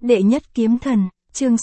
Đệ nhất kiếm thần, chương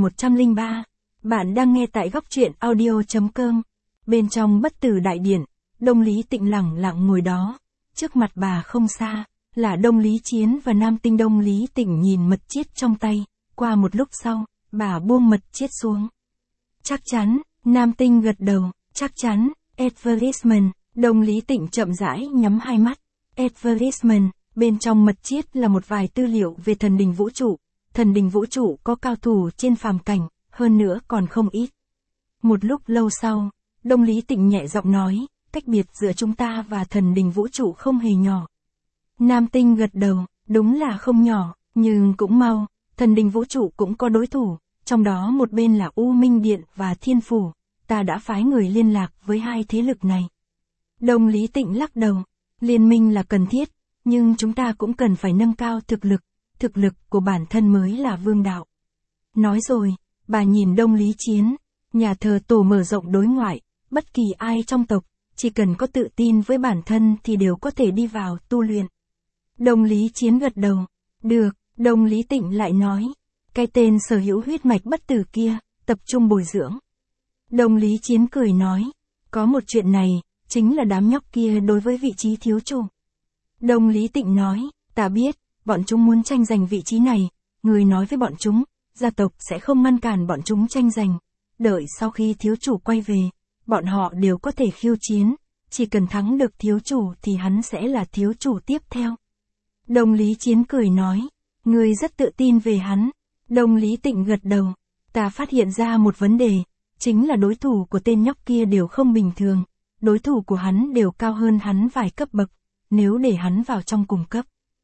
6103. Bạn đang nghe tại góc truyện audio.com. Bên trong Bất Tử Đại Điện, Đông Lý Tịnh lẳng lặng ngồi đó. Trước mặt bà không xa, là Đông Lý Chiến và Nam Tinh. Đông Lý Tịnh nhìn mật chiết trong tay. Qua một lúc sau, bà buông mật chiết xuống. Chắc chắn, Nam Tinh gật đầu, chắc chắn, advertisement. Đông Lý Tịnh chậm rãi nhắm hai mắt. Advertisement, bên trong mật chiết là một vài tư liệu về thần đình vũ trụ. Thần đình vũ trụ có cao thủ trên phàm cảnh, hơn nữa còn không ít. Một lúc lâu sau, Đông Lý Tịnh nhẹ giọng nói, cách biệt giữa chúng ta và thần đình vũ trụ không hề nhỏ. Nam Tinh gật đầu, đúng là không nhỏ, nhưng cũng mau, thần đình vũ trụ cũng có đối thủ, trong đó một bên là U Minh Điện và Thiên Phủ, ta đã phái người liên lạc với hai thế lực này. Đông Lý Tịnh lắc đầu, liên minh là cần thiết, nhưng chúng ta cũng cần phải nâng cao thực lực của bản thân mới là vương đạo. Nói rồi, bà nhìn Đông Lý Chiến, nhà thờ tổ mở rộng đối ngoại, bất kỳ ai trong tộc, chỉ cần có tự tin với bản thân thì đều có thể đi vào tu luyện. Đông Lý Chiến gật đầu, được, Đông Lý Tịnh lại nói, cái tên sở hữu huyết mạch bất tử kia, tập trung bồi dưỡng. Đông Lý Chiến cười nói, có một chuyện này, chính là đám nhóc kia đối với vị trí thiếu chủ. Đông Lý Tịnh nói, ta biết, bọn chúng muốn tranh giành vị trí này, người nói với bọn chúng, gia tộc sẽ không ngăn cản bọn chúng tranh giành. Đợi sau khi thiếu chủ quay về, bọn họ đều có thể khiêu chiến, chỉ cần thắng được thiếu chủ thì hắn sẽ là thiếu chủ tiếp theo. Đông Lý Chiến cười nói, người rất tự tin về hắn. Đông Lý Tịnh gật đầu, ta phát hiện ra một vấn đề, chính là đối thủ của tên nhóc kia đều không bình thường, đối thủ của hắn đều cao hơn hắn vài cấp bậc, nếu để hắn vào trong cùng cấp,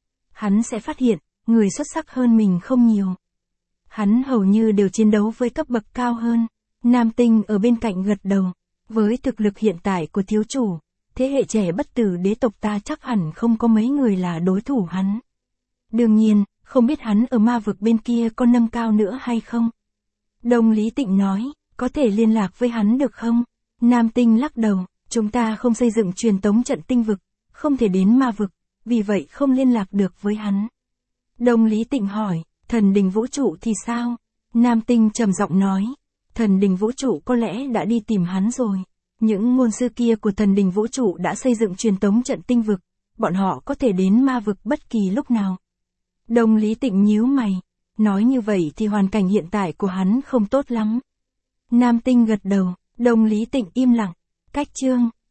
hắn sẽ phát hiện, người xuất sắc hơn mình không nhiều. Hắn hầu như đều chiến đấu với cấp bậc cao hơn. Nam Tinh ở bên cạnh gật đầu, với thực lực hiện tại của thiếu chủ, thế hệ trẻ bất tử đế tộc ta chắc hẳn không có mấy người là đối thủ hắn. Đương nhiên, không biết hắn ở ma vực bên kia có nâng cao nữa hay không. Đông Lý Tịnh nói, có thể liên lạc với hắn được không? Nam Tinh lắc đầu, chúng ta không xây dựng truyền tống trận tinh vực, không thể đến ma vực, vì vậy không liên lạc được với hắn. Đông Lý Tịnh hỏi, thần đình vũ trụ thì sao? Nam Tinh trầm giọng nói, thần đình vũ trụ có lẽ đã đi tìm hắn rồi. Những ngôn sư kia của thần đình vũ trụ đã xây dựng truyền tống trận tinh vực, bọn họ có thể đến ma vực bất kỳ lúc nào. Đông Lý Tịnh nhíu mày, nói như vậy thì hoàn cảnh hiện tại của hắn không tốt lắm. Nam Tinh gật đầu, Đông Lý Tịnh im lặng, cách chương,